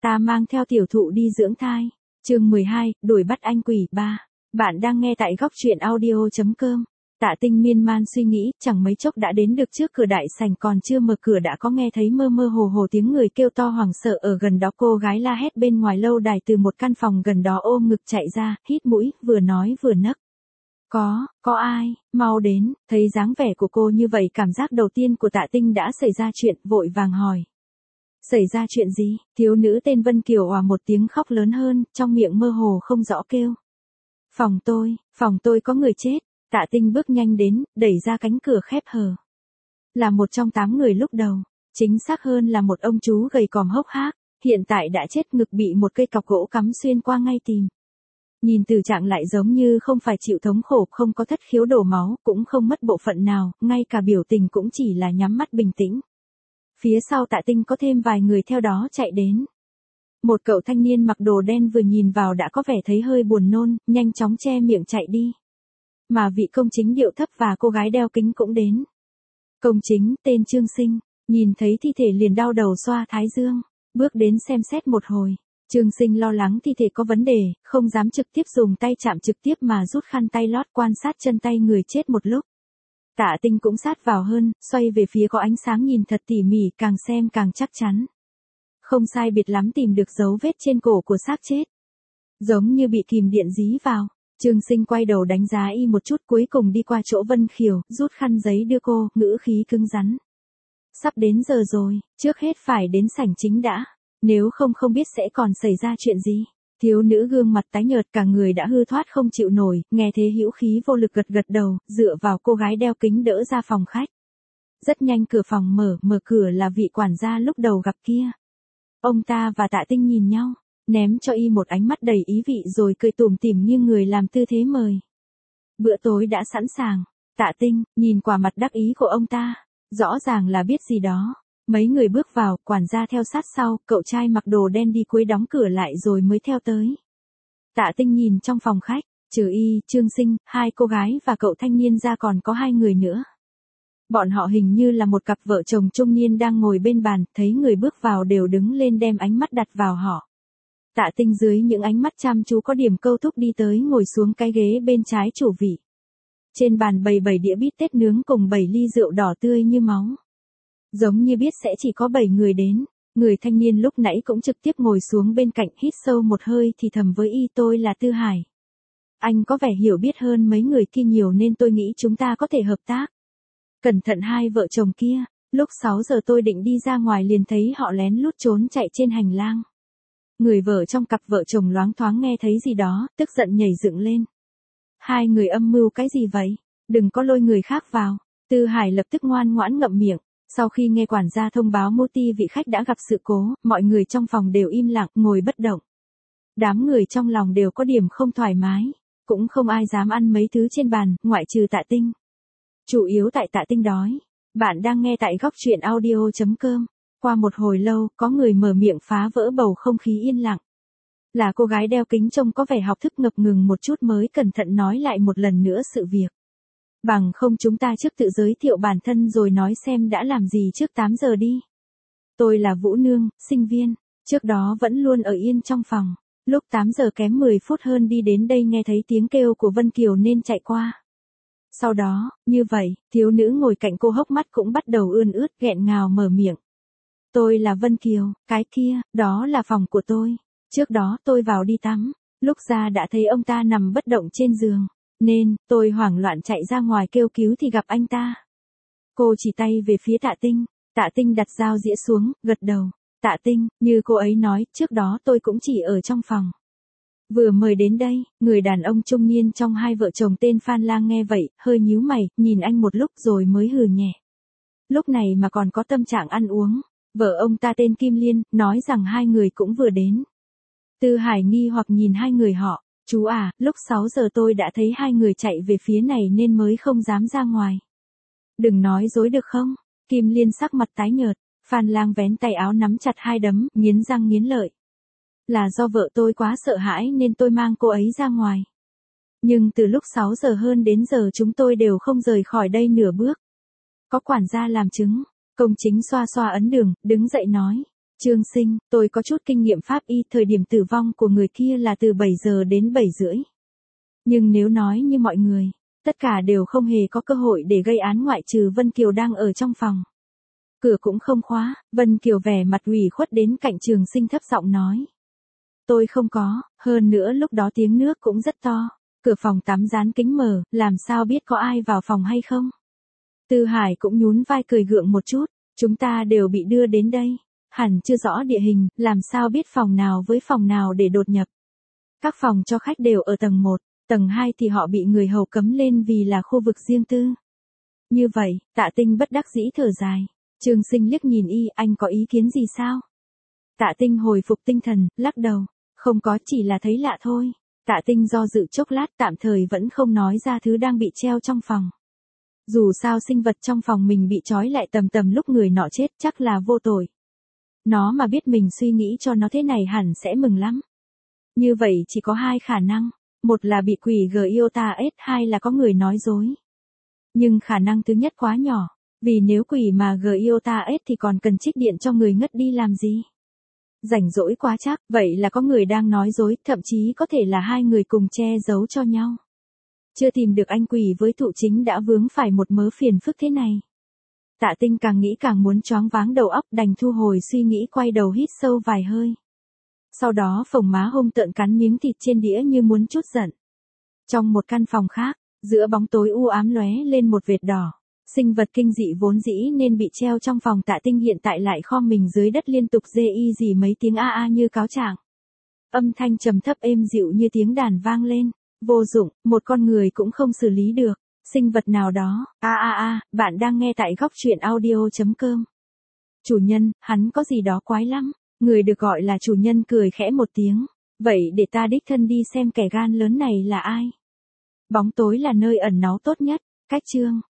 Ta mang theo tiểu thụ đi dưỡng thai. Chương 12, đuổi bắt anh quỷ 3. Bạn đang nghe tại góc truyện audio.com. Tạ Tinh miên man suy nghĩ, chẳng mấy chốc đã đến được trước cửa đại sảnh, còn chưa mở cửa đã có nghe thấy mơ mơ hồ hồ tiếng người kêu to hoảng sợ ở gần đó. Cô gái la hét bên ngoài lâu đài từ một căn phòng gần đó ôm ngực chạy ra, hít mũi, vừa nói vừa nấc. Có ai, mau đến. Thấy dáng vẻ của cô như vậy, cảm giác đầu tiên của Tạ Tinh đã xảy ra chuyện, vội vàng hỏi. Xảy ra chuyện gì? Thiếu nữ tên Vân Kiều òa một tiếng khóc lớn hơn, trong miệng mơ hồ không rõ kêu. Phòng tôi có người chết. Tạ Tinh bước nhanh đến, đẩy ra cánh cửa khép hờ. Là một trong 8 người lúc đầu, chính xác hơn là một ông chú gầy còm hốc hác, hiện tại đã chết, ngực bị một cây cọc gỗ cắm xuyên qua ngay tim. Nhìn từ trạng lại giống như không phải chịu thống khổ, không có thất khiếu đổ máu, cũng không mất bộ phận nào, ngay cả biểu tình cũng chỉ là nhắm mắt bình tĩnh. Phía sau Tạ Tinh có thêm vài người theo đó chạy đến. Một cậu thanh niên mặc đồ đen vừa nhìn vào đã có vẻ thấy hơi buồn nôn, nhanh chóng che miệng chạy đi. Mà vị công chính điệu thấp và cô gái đeo kính cũng đến. Công chính, tên Trương Sinh, nhìn thấy thi thể liền đau đầu xoa thái dương, bước đến xem xét một hồi. Trương Sinh lo lắng thi thể có vấn đề, không dám trực tiếp dùng tay chạm trực tiếp mà rút khăn tay lót quan sát chân tay người chết một lúc. Tạ Tinh cũng sát vào hơn, xoay về phía có ánh sáng nhìn thật tỉ mỉ, càng xem càng chắc chắn. Không sai biệt lắm tìm được dấu vết trên cổ của xác chết. Giống như bị kìm điện dí vào. Trương Sinh quay đầu đánh giá y một chút, cuối cùng đi qua chỗ Vân Kiều, rút khăn giấy đưa cô, ngữ khí cứng rắn. Sắp đến giờ rồi, trước hết phải đến sảnh chính đã, nếu không biết sẽ còn xảy ra chuyện gì. Thiếu nữ gương mặt tái nhợt, cả người đã hư thoát không chịu nổi, nghe thế hữu khí vô lực gật gật đầu, dựa vào cô gái đeo kính đỡ ra phòng khách. Rất nhanh cửa phòng mở cửa là vị quản gia lúc đầu gặp kia. Ông ta và Tạ Tinh nhìn nhau, ném cho y một ánh mắt đầy ý vị rồi cười tủm tỉm nghiêng người làm tư thế mời. Bữa tối đã sẵn sàng. Tạ Tinh nhìn qua mặt đắc ý của ông ta, rõ ràng là biết gì đó. Mấy người bước vào, quản gia theo sát sau, cậu trai mặc đồ đen đi cuối đóng cửa lại rồi mới theo tới. Tạ Tinh nhìn trong phòng khách, trừ y, Trương Sinh, 2 cô gái và cậu thanh niên ra còn có 2 người nữa. Bọn họ hình như là một cặp vợ chồng trung niên đang ngồi bên bàn, thấy người bước vào đều đứng lên đem ánh mắt đặt vào họ. Tạ Tinh dưới những ánh mắt chăm chú có điểm câu thúc đi tới ngồi xuống cái ghế bên trái chủ vị. Trên bàn bày 7 đĩa bít tết nướng cùng 7 ly rượu đỏ tươi như máu. Giống như biết sẽ chỉ có 7 người đến, người thanh niên lúc nãy cũng trực tiếp ngồi xuống bên cạnh, hít sâu một hơi thì thầm với y, tôi là Tư Hải. Anh có vẻ hiểu biết hơn mấy người kia nhiều nên tôi nghĩ chúng ta có thể hợp tác. Cẩn thận 2 vợ chồng kia, lúc 6 giờ tôi định đi ra ngoài liền thấy họ lén lút trốn chạy trên hành lang. Người vợ trong cặp vợ chồng loáng thoáng nghe thấy gì đó, tức giận nhảy dựng lên. 2 người âm mưu cái gì vậy? Đừng có lôi người khác vào. Tư Hải lập tức ngoan ngoãn ngậm miệng. Sau khi nghe quản gia thông báo Moti vị khách đã gặp sự cố, mọi người trong phòng đều im lặng, ngồi bất động. Đám người trong lòng đều có điểm không thoải mái, cũng không ai dám ăn mấy thứ trên bàn, ngoại trừ Tạ Tinh. Chủ yếu tại Tạ Tinh đói. Bạn đang nghe tại góc truyện audio.com. Qua một hồi lâu, có người mở miệng phá vỡ bầu không khí yên lặng. Là cô gái đeo kính trông có vẻ học thức ngập ngừng một chút mới cẩn thận nói lại một lần nữa sự việc. Bằng không chúng ta trước tự giới thiệu bản thân rồi nói xem đã làm gì trước 8 giờ đi. Tôi là Vũ Nương, sinh viên, trước đó vẫn luôn ở yên trong phòng. Lúc 8 giờ kém 10 phút hơn đi đến đây nghe thấy tiếng kêu của Vân Kiều nên chạy qua. Sau đó, như vậy, thiếu nữ ngồi cạnh cô hốc mắt cũng bắt đầu ươn ướt nghẹn ngào mở miệng. Tôi là Vân Kiều, cái kia, đó là phòng của tôi. Trước đó tôi vào đi tắm, lúc ra đã thấy ông ta nằm bất động trên giường, nên, tôi hoảng loạn chạy ra ngoài kêu cứu thì gặp anh ta. Cô chỉ tay về phía Tạ Tinh, Tạ Tinh đặt dao dĩa xuống, gật đầu. Tạ Tinh, như cô ấy nói, trước đó tôi cũng chỉ ở trong phòng. Vừa mời đến đây, người đàn ông trung niên trong 2 vợ chồng tên Phan Lang nghe vậy, hơi nhíu mày, nhìn anh một lúc rồi mới hừ nhẹ. Lúc này mà còn có tâm trạng ăn uống. Vợ ông ta tên Kim Liên, nói rằng 2 người cũng vừa đến. Tư Hải nghi hoặc nhìn 2 người họ, chú à, lúc 6 giờ tôi đã thấy 2 người chạy về phía này nên mới không dám ra ngoài. Đừng nói dối được không? Kim Liên sắc mặt tái nhợt, Phan Lang vén tay áo nắm chặt 2 đấm, nghiến răng nghiến lợi. Là do vợ tôi quá sợ hãi nên tôi mang cô ấy ra ngoài. Nhưng từ lúc 6 giờ hơn đến giờ chúng tôi đều không rời khỏi đây nửa bước. Có quản gia làm chứng. Công chính xoa xoa ấn đường, đứng dậy nói. Trương Sinh, tôi có chút kinh nghiệm pháp y, thời điểm tử vong của người kia là từ 7 giờ đến 7 rưỡi. Nhưng nếu nói như mọi người, tất cả đều không hề có cơ hội để gây án ngoại trừ Vân Kiều đang ở trong phòng. Cửa cũng không khóa, Vân Kiều vẻ mặt ủy khuất đến cạnh Trường Sinh thấp giọng nói. Tôi không có, hơn nữa lúc đó tiếng nước cũng rất to, cửa phòng tắm dán kính mở, làm sao biết có ai vào phòng hay không? Tư Hải cũng nhún vai cười gượng một chút, chúng ta đều bị đưa đến đây, hẳn chưa rõ địa hình, làm sao biết phòng nào với phòng nào để đột nhập. Các phòng cho khách đều ở tầng 1, tầng 2 thì họ bị người hầu cấm lên vì là khu vực riêng tư. Như vậy, Tạ Tinh bất đắc dĩ thở dài. Trường Sinh liếc nhìn y, anh có ý kiến gì sao? Tạ Tinh hồi phục tinh thần, lắc đầu. Không có, chỉ là thấy lạ thôi. Tạ Tinh do dự chốc lát, tạm thời vẫn không nói ra thứ đang bị treo trong phòng. Dù sao sinh vật trong phòng mình bị trói lại tầm lúc người nọ chết chắc là vô tội. Nó mà biết mình suy nghĩ cho nó thế này hẳn sẽ mừng lắm. Như vậy chỉ có hai khả năng. Một là bị quỷ Giota-S, hai là có người nói dối. Nhưng khả năng thứ nhất quá nhỏ. Vì nếu quỷ mà Giota-S thì còn cần trích điện cho người ngất đi làm gì? Rảnh rỗi quá chắc, vậy là có người đang nói dối, thậm chí có thể là hai người cùng che giấu cho nhau. Chưa tìm được anh quỷ với thụ chính đã vướng phải một mớ phiền phức thế này. Tạ Tinh càng nghĩ càng muốn choáng váng đầu óc, đành thu hồi suy nghĩ, quay đầu hít sâu vài hơi. Sau đó phồng má hung tợn cắn miếng thịt trên đĩa như muốn trút giận. Trong một căn phòng khác, giữa bóng tối u ám lóe lên một vệt đỏ. Sinh vật kinh dị vốn dĩ nên bị treo trong phòng Tạ Tinh hiện tại lại khom mình dưới đất liên tục rê y gì mấy tiếng a a như cáo trạng. Âm thanh trầm thấp êm dịu như tiếng đàn vang lên. Vô dụng, một con người cũng không xử lý được. Sinh vật nào đó, bạn đang nghe tại góc truyện audio.com. Chủ nhân, hắn có gì đó quái lắm. Người được gọi là chủ nhân cười khẽ một tiếng. Vậy để ta đích thân đi xem kẻ gan lớn này là ai. Bóng tối là nơi ẩn náu tốt nhất. Cách chương.